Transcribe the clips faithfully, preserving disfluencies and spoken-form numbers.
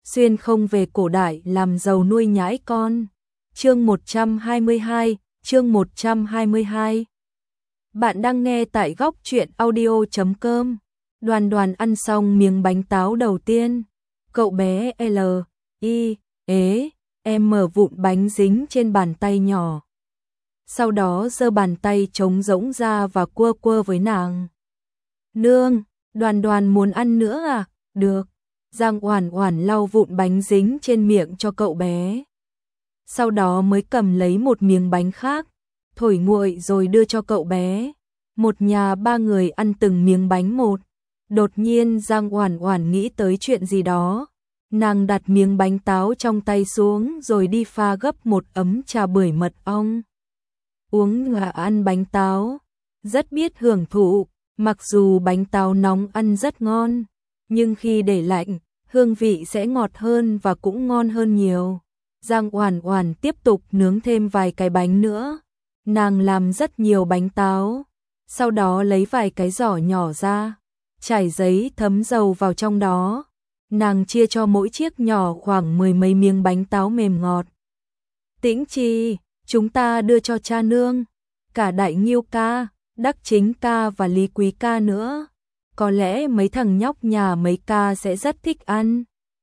xuyên không về cổ đại làm giàu nuôi nhãi con. Chương một trăm hai mươi hai, chương một trăm hai mươi hai. Bạn đang nghe tại góc truyện audio chấm com. Đoàn Đoàn ăn xong miếng bánh táo đầu tiên, cậu bé L, I, ế, em mở vụn bánh dính trên bàn tay nhỏ. Sau đó giơ bàn tay trống rỗng ra và quơ quơ với nàng. Nương, Đoàn Đoàn muốn ăn nữa à? Được. Giang Oản Oản lau vụn bánh dính trên miệng cho cậu bé. Sau đó mới cầm lấy một miếng bánh khác, thổi nguội rồi đưa cho cậu bé. Một nhà ba người ăn từng miếng bánh một. Đột nhiên Giang Oản Oản nghĩ tới chuyện gì đó. Nàng đặt miếng bánh táo trong tay xuống rồi đi pha gấp một ấm trà bưởi mật ong. Uống và ăn bánh táo, rất biết hưởng thụ, mặc dù bánh táo nóng ăn rất ngon, nhưng khi để lạnh, hương vị sẽ ngọt hơn và cũng ngon hơn nhiều. Giang Oản Oản tiếp tục nướng thêm vài cái bánh nữa. Nàng làm rất nhiều bánh táo, sau đó lấy vài cái giỏ nhỏ ra, trải giấy thấm dầu vào trong đó. Nàng chia cho mỗi chiếc nhỏ khoảng mười mấy miếng bánh táo mềm ngọt. Tĩnh Trì, chúng ta đưa cho cha nương, cả Đại Nghiêu ca, Đắc Chính ca và Lý Quý ca nữa. Có lẽ mấy thằng nhóc nhà mấy ca sẽ rất thích ăn.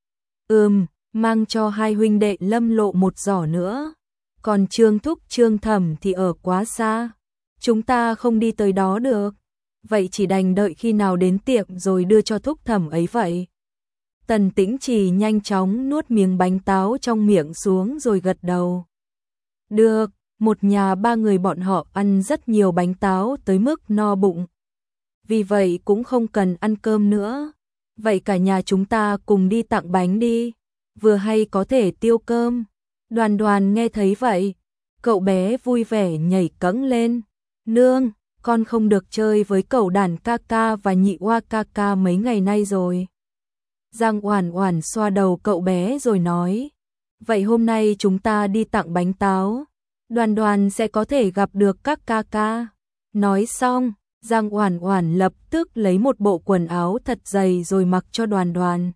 Ừm, mang cho hai huynh đệ Lâm Lộ một giỏ nữa. Còn Trương Thúc Trương Thẩm thì ở quá xa, chúng ta không đi tới đó được. Vậy chỉ đành đợi khi nào đến tiệm rồi đưa cho Thúc Thẩm ấy vậy. Tần Tĩnh Trì nhanh chóng nuốt miếng bánh táo trong miệng xuống rồi gật đầu. Được, một nhà ba người bọn họ ăn rất nhiều bánh táo tới mức no bụng. Vì vậy cũng không cần ăn cơm nữa. Vậy cả nhà chúng ta cùng đi tặng bánh đi, vừa hay có thể tiêu cơm. Đoàn Đoàn nghe thấy vậy, cậu bé vui vẻ nhảy cẫng lên. Nương, con không được chơi với cậu đàn ca ca và nhị oa ca ca mấy ngày nay rồi. Giang Oản Oản xoa đầu cậu bé rồi nói. Vậy hôm nay chúng ta đi tặng bánh táo, Đoàn Đoàn sẽ có thể gặp được các ca ca. Nói xong, Giang Oản Oản lập tức lấy một bộ quần áo thật dày rồi mặc cho Đoàn Đoàn.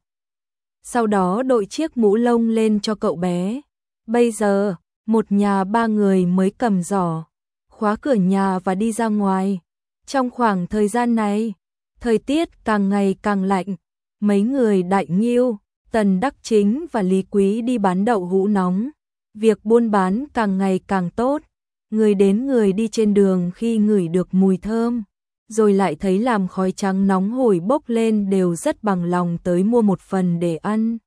Sau đó đội chiếc mũ lông lên cho cậu bé. Bây giờ, một nhà ba người mới cầm giỏ, khóa cửa nhà và đi ra ngoài. Trong khoảng thời gian này, thời tiết càng ngày càng lạnh. Mấy người Đại Nghiêu, Tần Đắc Chính và Lý Quý đi bán đậu hũ nóng. Việc buôn bán càng ngày càng tốt. Người đến người đi trên đường khi ngửi được mùi thơm, rồi lại thấy làm khói trắng nóng hổi bốc lên đều rất bằng lòng tới mua một phần để ăn.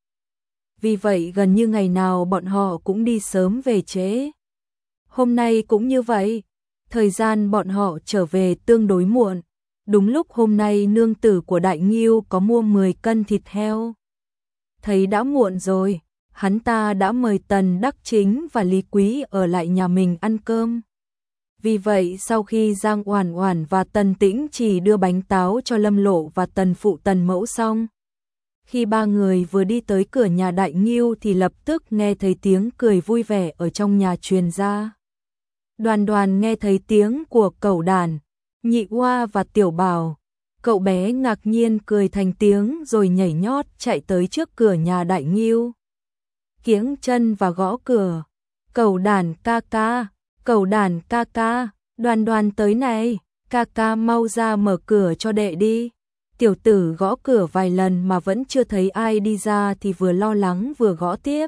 Vì vậy gần như ngày nào bọn họ cũng đi sớm về trễ. Hôm nay cũng như vậy, thời gian bọn họ trở về tương đối muộn. Đúng lúc hôm nay nương tử của Đại Nghiêu có mua mười cân thịt heo. Thấy đã muộn rồi, hắn ta đã mời Tần Đắc Chính và Lý Quý ở lại nhà mình ăn cơm. Vì vậy sau khi Giang Oản Oản và Tần Tĩnh Trì đưa bánh táo cho Lâm Lộ và Tần Phụ Tần Mẫu xong, khi ba người vừa đi tới cửa nhà Đại Nghiêu thì lập tức nghe thấy tiếng cười vui vẻ ở trong nhà truyền ra. Đoàn Đoàn nghe thấy tiếng của cẩu đàn, nhị oa và tiểu bảo. Cậu bé ngạc nhiên cười thành tiếng rồi nhảy nhót chạy tới trước cửa nhà Đại Nghiêu. Kiếng chân và gõ cửa. Cẩu đàn ca ca, cẩu đàn ca ca, Đoàn Đoàn tới này, ca ca mau ra mở cửa cho đệ đi. Tiểu tử gõ cửa vài lần mà vẫn chưa thấy ai đi ra thì vừa lo lắng vừa gõ tiếp.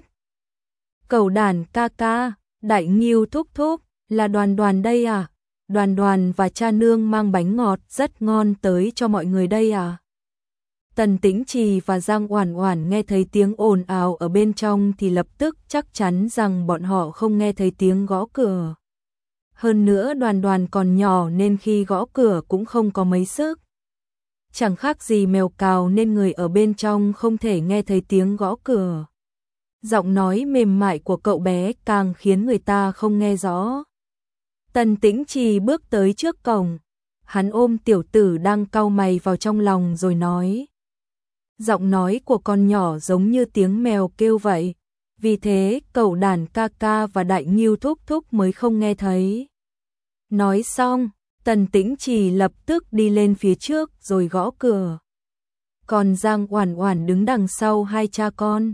Cẩu đàn ca ca, Đại Nghiêu thúc thúc, là Đoàn Đoàn đây à? Đoàn Đoàn và cha nương mang bánh ngọt rất ngon tới cho mọi người đây à? Tần Tĩnh Trì và Giang Oản Oản nghe thấy tiếng ồn ào ở bên trong thì lập tức chắc chắn rằng bọn họ không nghe thấy tiếng gõ cửa. Hơn nữa Đoàn Đoàn còn nhỏ nên khi gõ cửa cũng không có mấy sức. Chẳng khác gì mèo cào nên người ở bên trong không thể nghe thấy tiếng gõ cửa. Giọng nói mềm mại của cậu bé càng khiến người ta không nghe rõ. Tần Tĩnh Trì bước tới trước cổng, hắn ôm tiểu tử đang cau mày vào trong lòng rồi nói. Giọng nói của con nhỏ giống như tiếng mèo kêu vậy, vì thế cẩu đàn ca ca và Đại Nghiêu thúc thúc mới không nghe thấy. Nói xong, Tần Tĩnh Trì lập tức đi lên phía trước rồi gõ cửa. Còn Giang Oản Oản đứng đằng sau hai cha con,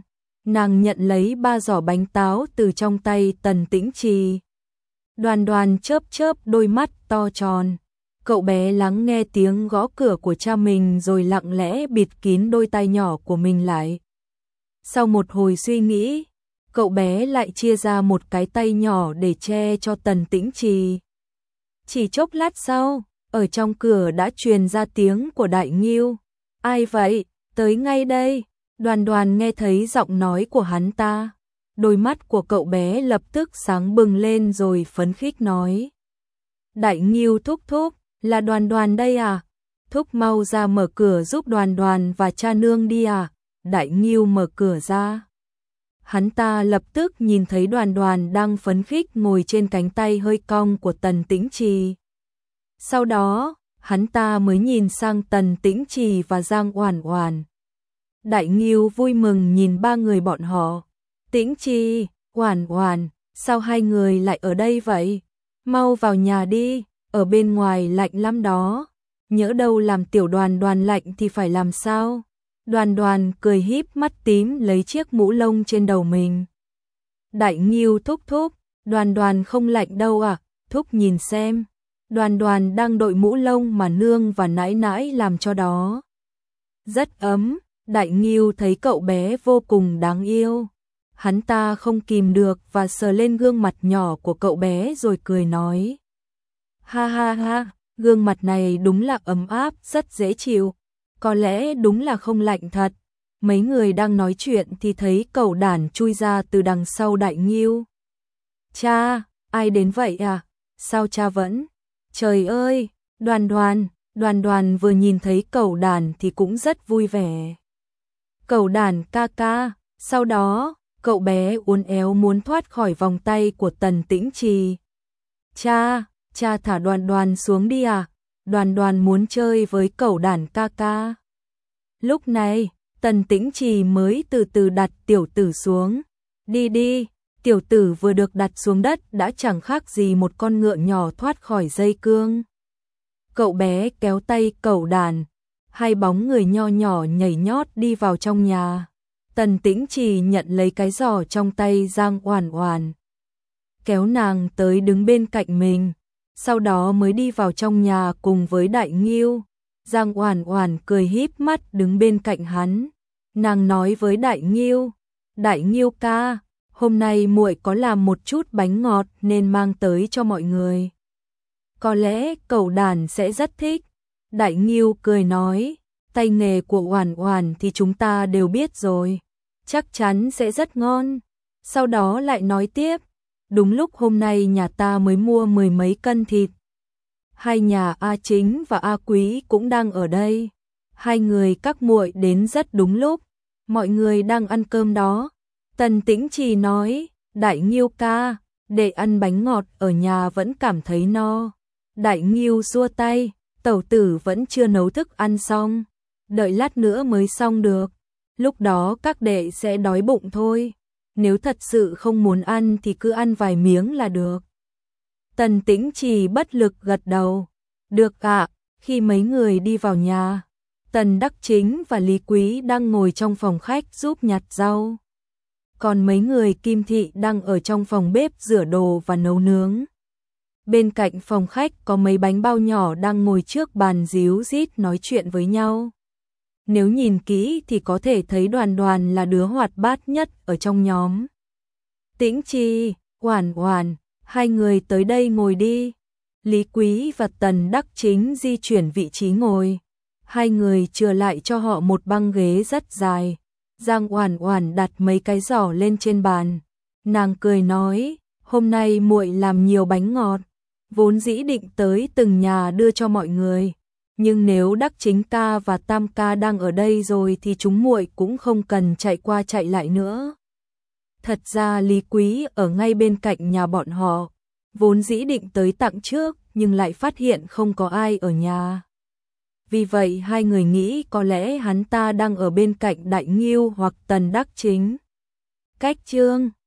Nàng nhận lấy ba giỏ bánh táo từ trong tay Tần Tĩnh Trì. Đoàn Đoàn chớp chớp đôi mắt to tròn. Cậu bé lắng nghe tiếng gõ cửa của cha mình rồi lặng lẽ bịt kín đôi tai nhỏ của mình lại. Sau một hồi suy nghĩ, cậu bé lại chia ra một cái tay nhỏ để che cho Tần Tĩnh Trì. Chỉ chốc lát sau, ở trong cửa đã truyền ra tiếng của Đại Ngưu. Ai vậy? Tới ngay đây. Đoàn Đoàn nghe thấy giọng nói của hắn ta. Đôi mắt của cậu bé lập tức sáng bừng lên rồi phấn khích nói. Đại Ngưu thúc thúc, là Đoàn Đoàn đây à? Thúc mau ra mở cửa giúp Đoàn Đoàn và cha nương đi à? Đại Ngưu mở cửa ra. Hắn ta lập tức nhìn thấy Đoàn Đoàn đang phấn khích ngồi trên cánh tay hơi cong của Tần Tĩnh Trì. Sau đó, hắn ta mới nhìn sang Tần Tĩnh Trì và Giang Oản Oản. Đại Ngưu vui mừng nhìn ba người bọn họ. Tĩnh Trì, Oản Oản, sao hai người lại ở đây vậy? Mau vào nhà đi, ở bên ngoài lạnh lắm đó. Nhỡ đâu làm tiểu Đoàn Đoàn lạnh thì phải làm sao? Đoàn Đoàn cười híp mắt tím lấy chiếc mũ lông trên đầu mình. Đại Ngưu thúc thúc, Đoàn Đoàn không lạnh đâu à? Thúc nhìn xem. Đoàn Đoàn đang đội mũ lông mà nương và nãi nãi làm cho đó. Rất ấm. Đại Ngưu thấy cậu bé vô cùng đáng yêu. Hắn ta không kìm được và sờ lên gương mặt nhỏ của cậu bé rồi cười nói. Ha ha ha, gương mặt này đúng là ấm áp, rất dễ chịu. Có lẽ đúng là không lạnh thật. Mấy người đang nói chuyện thì thấy cẩu đản chui ra từ đằng sau Đại Ngưu. Cha, ai đến vậy à? Sao cha vẫn? Trời ơi, Đoàn Đoàn, Đoàn Đoàn vừa nhìn thấy cẩu đản thì cũng rất vui vẻ. Cẩu đản ca ca, sau đó, cậu bé uốn éo muốn thoát khỏi vòng tay của Tần Tĩnh Trì. Cha, cha thả Đoàn Đoàn xuống đi à? Đoàn Đoàn muốn chơi với cẩu đản ca ca. Lúc này, Tần Tĩnh Trì mới từ từ đặt tiểu tử xuống. Đi đi, tiểu tử vừa được đặt xuống đất đã chẳng khác gì một con ngựa nhỏ thoát khỏi dây cương. Cậu bé kéo tay cẩu đản, hai bóng người nho nhỏ nhảy nhót đi vào trong nhà. Tần Tĩnh Trì nhận lấy cái giỏ trong tay Giang Oản Oản, kéo nàng tới đứng bên cạnh mình, sau đó mới đi vào trong nhà cùng với Đại Ngưu. Giang Oản Oản cười híp mắt đứng bên cạnh hắn. Nàng nói với Đại Ngưu, Đại Ngưu ca, hôm nay muội có làm một chút bánh ngọt nên mang tới cho mọi người. Có lẽ cẩu đản sẽ rất thích. Đại Ngưu cười nói, tay nghề của Oản Oản thì chúng ta đều biết rồi, chắc chắn sẽ rất ngon. Sau đó lại nói tiếp, đúng lúc hôm nay nhà ta mới mua mười mấy cân thịt. Hai nhà A Chính và A Quý cũng đang ở đây. Hai người các muội đến rất đúng lúc, mọi người đang ăn cơm đó. Tần Tĩnh Trì nói, Đại Ngưu ca, để ăn bánh ngọt ở nhà vẫn cảm thấy no. Đại Ngưu xua tay, tẩu tử vẫn chưa nấu thức ăn xong, đợi lát nữa mới xong được. Lúc đó các đệ sẽ đói bụng thôi. Nếu thật sự không muốn ăn thì cứ ăn vài miếng là được. Tần Tĩnh Trì bất lực gật đầu. Được ạ. Khi mấy người đi vào nhà, Tần Đắc Chính và Lý Quý đang ngồi trong phòng khách giúp nhặt rau. Còn mấy người Kim Thị đang ở trong phòng bếp rửa đồ và nấu nướng. Bên cạnh phòng khách có mấy bánh bao nhỏ đang ngồi trước bàn díu dít nói chuyện với nhau. Nếu nhìn kỹ thì có thể thấy Đoàn Đoàn là đứa hoạt bát nhất ở trong nhóm. Tĩnh Trì, Oản Oản, hai người tới đây ngồi đi. Lý Quý và Tần Đắc Chính di chuyển vị trí ngồi. Hai người chừa lại cho họ một băng ghế rất dài. Giang Oản Oản đặt mấy cái giỏ lên trên bàn. Nàng cười nói, hôm nay muội làm nhiều bánh ngọt, vốn dĩ định tới từng nhà đưa cho mọi người. Nhưng nếu Đắc Chính ca và Tam ca đang ở đây rồi thì chúng muội cũng không cần chạy qua chạy lại nữa. Thật ra Lý Quý ở ngay bên cạnh nhà bọn họ, vốn dĩ định tới tặng trước nhưng lại phát hiện không có ai ở nhà. Vì vậy hai người nghĩ có lẽ hắn ta đang ở bên cạnh Đại Ngưu hoặc Tần Đắc Chính. Cách chương